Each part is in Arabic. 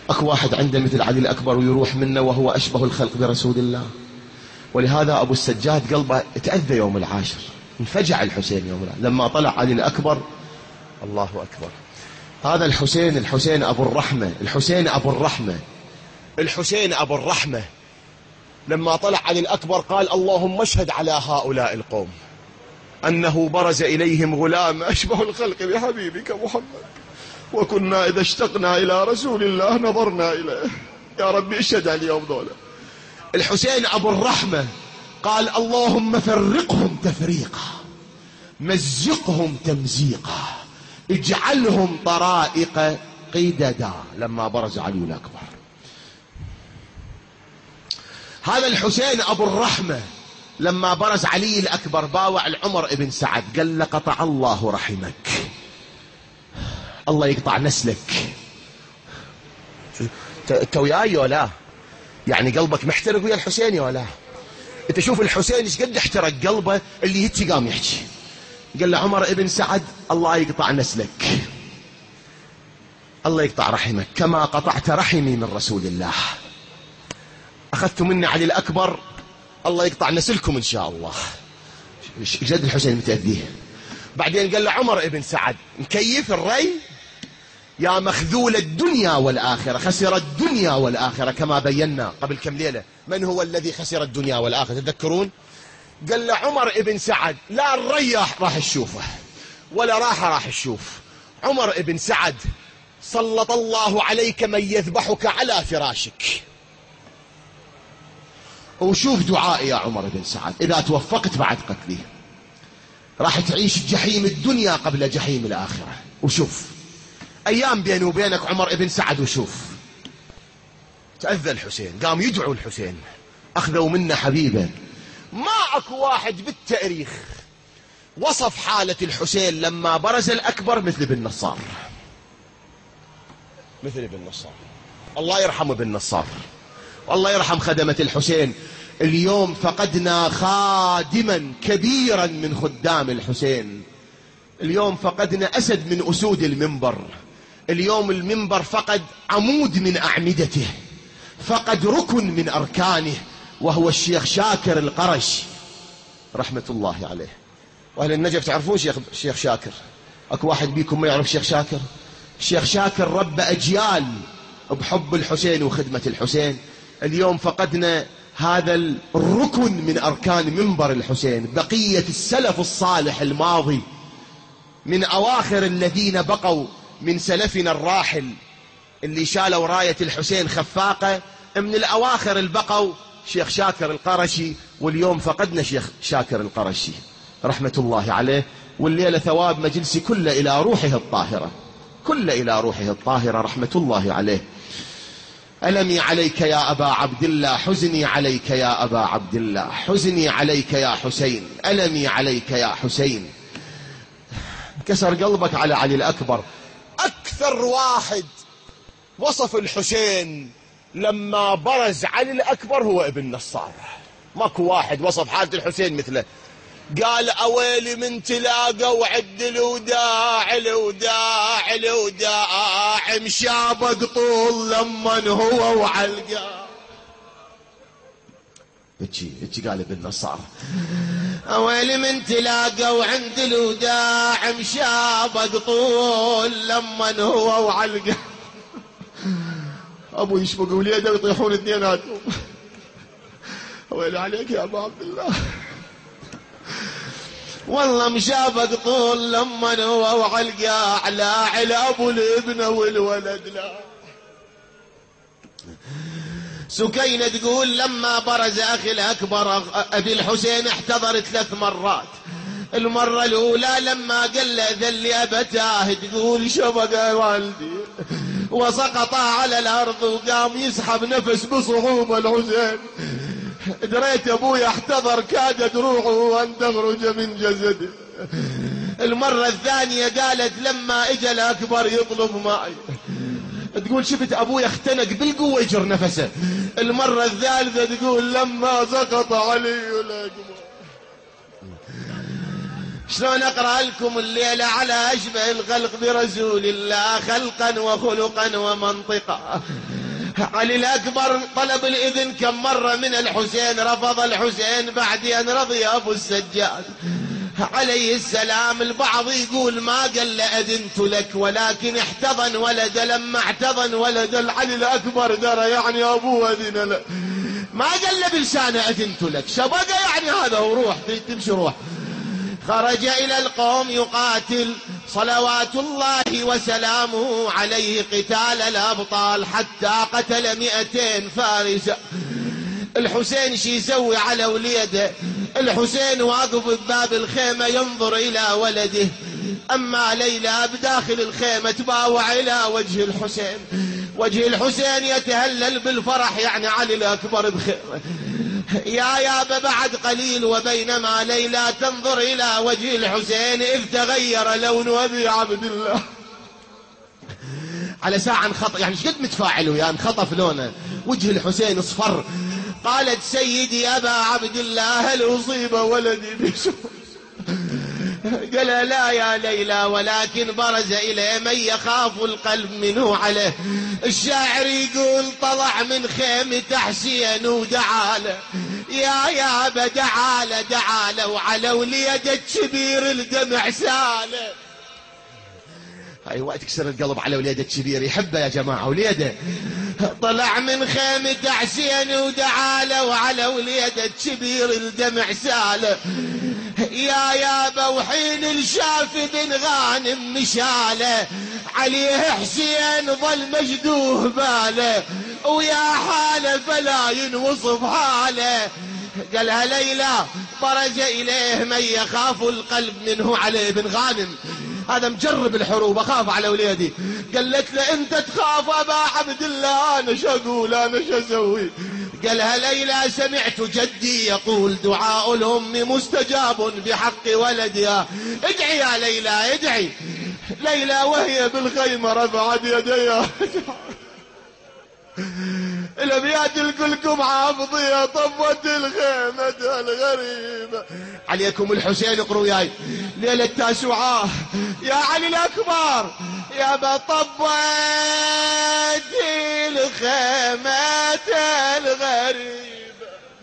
اكو واحد عنده مثل علي الأكبر ويروح منه وهو أشبه الخلق برسول الله. ولهذا أبو السجاد قلبه تأذى يوم العاشر، انفجع الحسين يوم العاشر لما طلع علي الأكبر. الله أكبر. هذا الحسين أبو الرحمة، الحسين أبو الرحمة لما طلع علي الأكبر قال اللهم اشهد على هؤلاء القوم أنه برز إليهم غلام أشبه الخلق بحبيبك محمد، وكنا إذا اشتقنا إلى رسول الله نظرنا إليه. يا ربي اشهد على اليوم دولة. الحسين أبو الرحمة قال اللهم فرقهم تفريقا، مزقهم تمزيقا، اجعلهم طرائق قيددا، لما برز علي الأكبر. هذا الحسين أبو الرحمة لما برز علي الأكبر باوع العمر ابن سعد قال له قطع الله رحمك، الله يقطع نسلك. انت وياي ولا يعني قلبك محترق ويا الحسين ولا؟ انت شوف الحسين ايش قد احترق قلبه اللي هيك قام يحكي. قال له عمر ابن سعد الله يقطع نسلك، الله يقطع رحمك كما قطعت رحمي من رسول الله. اخذتوا مني علي الأكبر، الله يقطع نسلكم ان شاء الله. جد الحسين متأذيه. بعدين قال له عمر ابن سعد مكيف الري يا مخذول الدنيا والآخرة، خسر الدنيا والآخرة كما بينا قبل كم ليلة. من هو الذي خسر الدنيا والآخرة تذكرون؟ قال له عمر ابن سعد لا الرياح راح تشوفه ولا راح تشوف. عمر ابن سعد سلط الله عليك من يذبحك على فراشك. وشوف دعائي يا عمر بن سعد إذا توفقت بعد قتلي راح تعيش جحيم الدنيا قبل جحيم الآخرة. وشوف أيام بيني وبينك عمر بن سعد، وشوف تأذى الحسين، قام يدعو الحسين، أخذوا منه حبيبه. ما أكو واحد بالتاريخ وصف حالة الحسين لما برز الأكبر مثل ابن نصار، مثل ابن نصار. الله يرحم ابن نصار والله يرحم خدمة الحسين. اليوم فقدنا خادما كبيرا من خدام الحسين، اليوم فقدنا أسد من أسود المنبر، اليوم المنبر فقد عمود من أعمدته، فقد ركن من أركانه، وهو الشيخ شاكر القرش رحمة الله عليه. وأهل النجف تعرفون شيخ شاكر؟ أكو واحد بيكم ما يعرف شيخ شاكر؟ الشيخ شاكر رب أجيال بحب الحسين وخدمة الحسين. اليوم فقدنا هذا الركن من أركان منبر الحسين، بقية السلف الصالح الماضي من أواخر الذين بقوا من سلفنا الراحل اللي شالوا راية الحسين خفاقة، من الأواخر اللي بقوا شيخ شاكر القرشي. واليوم فقدنا شيخ شاكر القرشي رحمة الله عليه. والليلة ثواب مجلسي كله إلى روحه الطاهرة، كله إلى روحه الطاهرة رحمة الله عليه. ألمي عليك يا أبا عبد الله، حزني عليك يا أبا عبد الله، حزني عليك يا حسين، ألمي عليك يا حسين. كسر قلبك على علي الأكبر. أكثر واحد وصف الحسين لما برز علي الأكبر هو ابن نصار. ماكو واحد وصف حالة الحسين مثله. قال أويلي من تلاقى وعد الوداع الوداع الوداع، مشابق طول لمن هو وعلقا. بتشي قال ابن نصار أويلي من تلاقى وعند الوداع، مشابق طول لمن هو وعلقا. أبو يشبق وليده ويطيحون اثنيناتهم. ويلي عليك يا أبو عبد الله، والله مشابق طول لما هو وعلقا، على ابو الابن والولد لا. سكينة تقول لما برز أخي الأكبر أبي الحسين احتضر 3 مرات. المرة الأولى لما قال له ذل أبتاه، تقول شبق والدي وسقط على الأرض وقام يسحب نفس بصعوبة. الحسين دريت أبوي احتضر، كادت روحه أن تخرج من جسده. المرة الثانية قالت لما اجى الأكبر يطلب معي، تقول شفت أبوي اختنق بالقوة يجر نفسه. المرة الثالثة تقول لما سقط علي الأكبر. شلون أقرأ لكم الليلة على أشبه الخلق برسول الله خلقا وخلقا ومنطقا. علي الأكبر طلب الإذن كم مرة من الحسين، رفض الحسين بعد أن رضي أبو السجاد عليه السلام. البعض يقول ما قال له أذنت لك، ولكن احتضن ولد، لما احتضن ولد علي الأكبر درى يعني أبوه أذن له، ما قال له بلسانه أذنت لك، شبقه يعني هذا وروح تمشي روح. خرج إلى القوم يقاتل صلوات الله وسلامه عليه قتال الأبطال، حتى قتل 200 فارس. الحسين شي يسوي على وليده؟ الحسين واقف بباب الخيمة ينظر إلى ولده، أما ليلى بداخل الخيمة تباوع إلى وجه الحسين، وجه الحسين يتهلل بالفرح، يعني علي الأكبر بخيمة. يا يابا بعد قليل وبينما ليلى تنظر إلى وجه الحسين إذ تغير لون أبي عبد الله على ساعة انخطف، يعني شقد متفاعل وياه، انخطف لونه وجه الحسين اصفر. قالت سيدي أبا عبد الله هل أصيب ولدي بشر؟ قال لا يا ليلى، ولكن برز إليه من يخاف القلب منه عليه. الشاعر يقول طلع من خيمة حسين ودعاله، يا يابا دعاله وعلى وليده الكبير الدمع ساله. هاي وقت تكسر القلب على وليده الكبير، يحبه يا جماعة وليده. طلع من خيمة حسين ودعاله وعلى وليده الكبير الدمع ساله. يا يابا وحين الشاف بن غانم مشاله، عليه حسين ظل مجدوه باله، ويا حاله فلا ينوصف حاله. قالها ليلى برز إليه من يخاف القلب منه علي بن غانم، هذا مجرب الحروب أخاف على وليدي. قالت له أنت تخاف أبا عبد الله، أنا شو أقول أنا شو أسوي؟ قالها ليلى سمعت جدي يقول دعاء الأم مستجاب بحق ولدها. ادعي يا ليلى ادعي. ليلى وهي بالخيمة رفعت يديها الابيات لكلكم حافظيها، طفت الخيمة الغريبة. عليكم الحسين اقروا وياي ليلة التاسوعاء يا علي الأكبر يا بطبت الخيمة الغريبة،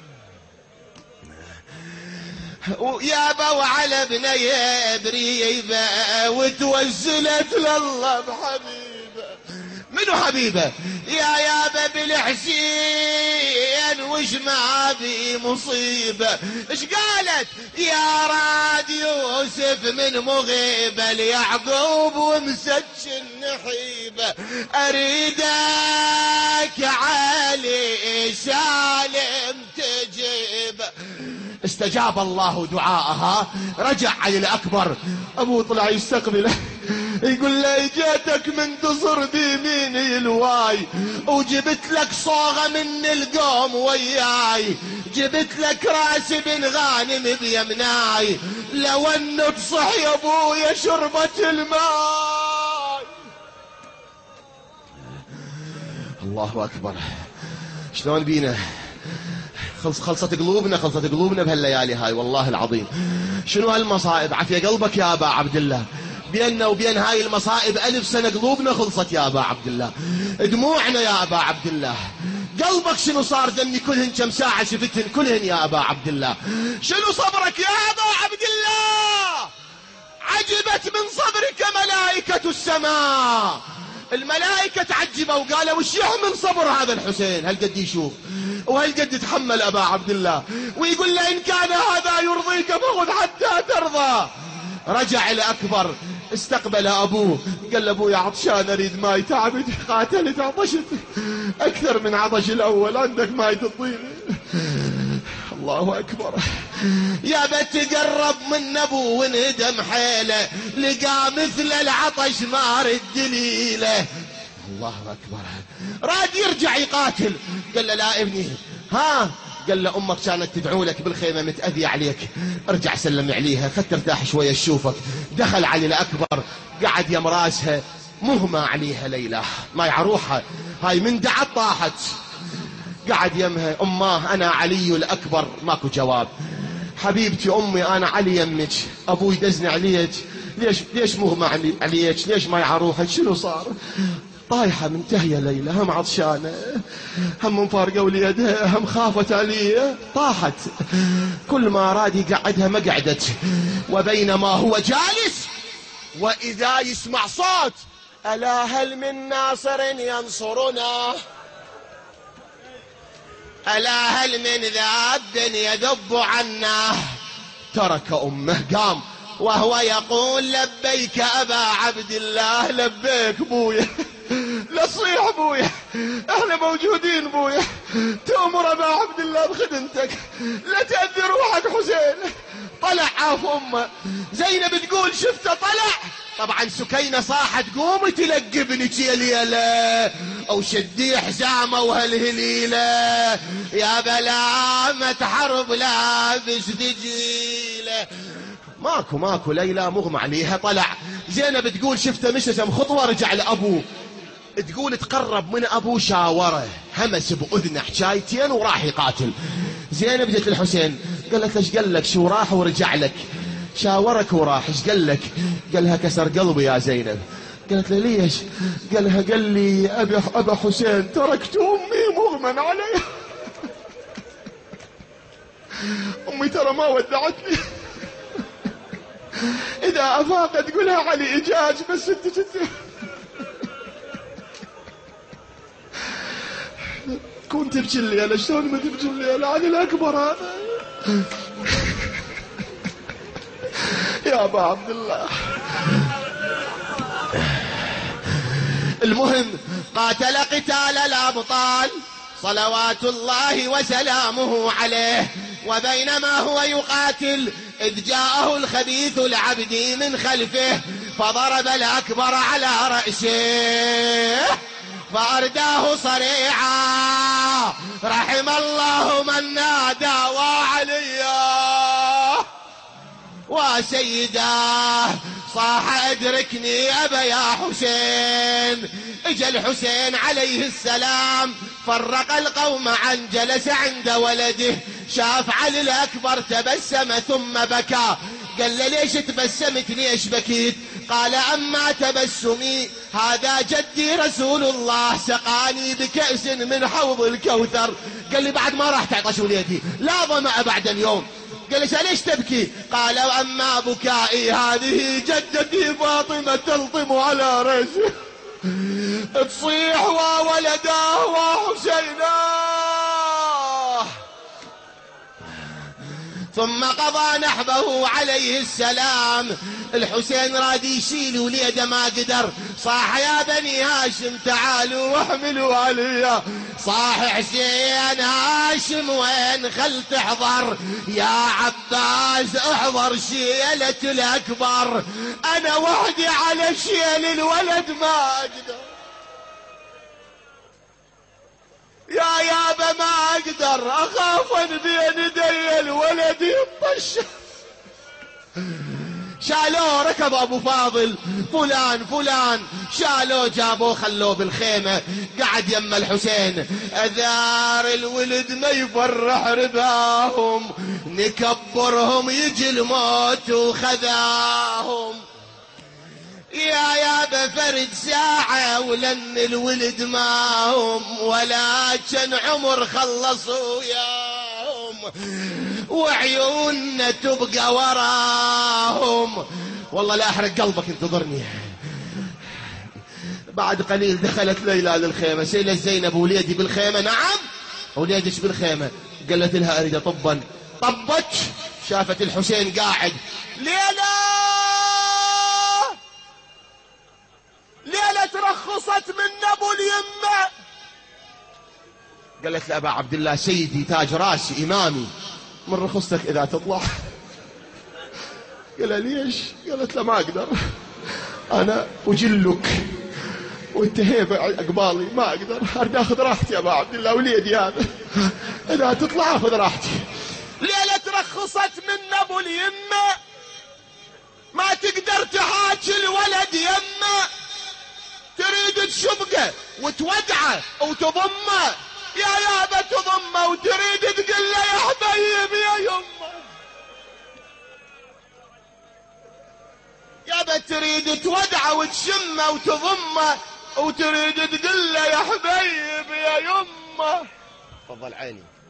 ويابا وعلى بني بريبة وتوزلت لله بحبيبة. منو حبيبه؟ يا يابا بالحسين وش ما بي مصيبة. ايش قالت؟ يا راد يوسف من مغيبة ليعقوب ومسج النحيبة، اريدك علي سالم تجيب. استجاب الله دعاءها، رجع علي الأكبر. أبوه طلع يستقبله يقول له جيتك منتصر بيميني الواي، وجبت لك صاغة من القوم وياي، جبت لك راس بن غانم بيمناي، لو انه تصح يا ابويا شربت الماء. الله أكبر. شلون بينا خلصت قلوبنا بهالليالي هاي والله العظيم. شنو هالمصائب؟ عافية قلبك يا أبا عبد الله، بيننا وبين هاي المصائب 1000 سنة قلوبنا خلصت يا أبا عبد الله، دموعنا يا أبا عبد الله. قلبك شنو صار دمي كلهن كم ساعة شفتهن كلهن يا أبا عبد الله. شنو صبرك يا أبا عبد الله؟ عجبت من صبرك ملائكة السماء، الملائكة تعجبوا وقالوا وش يحمل صبر هذا الحسين، هل قد يشوف وهل قد يتحمل أبا عبد الله. ويقول له إن كان هذا يرضيك فخذ حتى ترضى. رجع الأكبر استقبل أبوه، قال له أبوي عطشان أريد ماي، تعبت قاتلت عطشت أكثر من عطش الأول، عندك ماي تعطيني؟ الله أكبر. يا بت قرب من أبوه وانهدم حيله، لقى مثل العطش ما رد ليله. الله أكبر. راد يرجع يقاتل، قال له لا ابني ها، قال له أمك كانت تدعو لك بالخيمة متأذية عليك، ارجع سلم عليها خد ترتاح شوية تشوفك. دخل علي الأكبر قعد يم راسها مهمة عليها ليلى ما يعروحها، هاي من دعت طاحت. قعد يمها أماه أنا علي الأكبر، ماكو جواب. حبيبتي أمي أنا علي يمك، أبوي دزني عليك، ليش مغمى عليك، ليش ما يعروحك، شنو صار؟ طايحة منتهية ليلى، هم عطشانة، هم مفارقة وليدها، هم خافت علي، طاحت. كل ما أراد يقعدها ما قعدت. وبينما هو جالس وإذا يسمع صوت: ألا هل من ناصر ينصرنا، ألا هل من ذاب يذب عنا. ترك أمه قام وهو يقول: لبيك أبا عبد الله، لبيك بويا، لا تصيح بويا، احنا موجودين بويا، تأمر أبا عبد الله بخدمتك، لا تأذي روحك حسين. طلع عاف أمه. زينب تقول شفته طلع. طبعا سكينة صاحت: قومي تلقبني يا او شدي حزامه وهالهليله، يا بلامة حرب لابس ثقيله. ماكو ليلى مغمى عليها. طلع. زينب تقول شفته مشى كم خطوه رجع لابوه. تقول تقرب من ابوه شاوره، همس باذنه حكايتين وراح يقاتل. زينب جت الحسين قالت ليش قال لك شو راح ورجع لك، شاورك وراح، ايش قال لك؟ قالها كسر قلبي يا زينب. قالت له ليش؟ قالها قال لي ابا حسين تركت امي مغمى علي. امي ترى ما ودعتني. اذا افاقت تقولها علي اجاج، بس انت تكون تبكي الليله، شلون ما تبكي الليله؟ علي الاكبر هذا. يا ابا عبد الله. المهم قاتل قتال الابطال صلوات الله وسلامه عليه. وبينما هو يقاتل إذ جاءه الخبيث العبدي من خلفه فضرب الأكبر على رأسه فأرداه صريعا. رحم الله من نادى وعليا وسيداه. صاح ادركني أبا يا حسين. اجى الحسين عليه السلام فرق القوم عن جلس عند ولده. شاف علي الأكبر تبسم ثم بكى. قال له ليش تبسمت، ليش بكيت؟ قال أما تبسمي هذا جدي رسول الله سقاني بكأس من حوض الكوثر. قال لي بعد ما راح تعطش وليدي، لا ظمأ بعد اليوم. قال ليش تبكي؟ قال أما بكائي هذه جدتي فاطمة تلطم على رأسه تصيح وولداه وحسيناه. ثم قضى نحبه عليه السلام. الحسين راد يشيل وليده ما قدر. صاح يا بني هاشم تعالوا واحملوا عليا. صاح حسين هاشم وين خل تحضر، يا عباس احضر شيلة الأكبر. أنا وحدي على شيل الولد ما أقدر، يا يابا ما أقدر، أخاف أن بين يدي الولد يطش. شالوه ركب أبو فاضل فلان شالوه جابوه خلوه بالخيمة قعد يم الحسين. أذار الولد ما يفرح رباهم، نكبرهم يجي الموت وخذاهم. يا بفرد ساعة ولن الولد ماهم، ولكن عمر خلصوا ياهم وعيوننا تبقى وراهم. والله لا أحرق قلبك انتظرني. بعد قليل دخلت ليلى للخيمة. سيلة زينب وليدي بالخيمة. نعم وليدش بالخيمة. قالت لها أريد طبا. طبت شافت الحسين قاعد. ليلة ترخصت من ابو اليمة. قالت لأبا عبد الله سيدي تاج راسي إمامي من رخصتك إذا تطلع. قال ليش؟ قالت له ما أقدر، أنا أجلك وانت هيبة أقبالي ما أقدر، أريد أخذ راحتي يا أبا عبد الله وليدي هذا إذا تطلع أخذ راحتي. ليلة ترخصت من ابو اليمة ما تقدر تحاكي الولد يمه، تريد تشبقه وتودعه وتضمه. يا يابا تضمه وتريد تقول له يا حبيب يا يمه. بابا تريد تودعه وتشمه وتضمه وتريد تقول له يا حبيب يا يمه. تفضل عيني.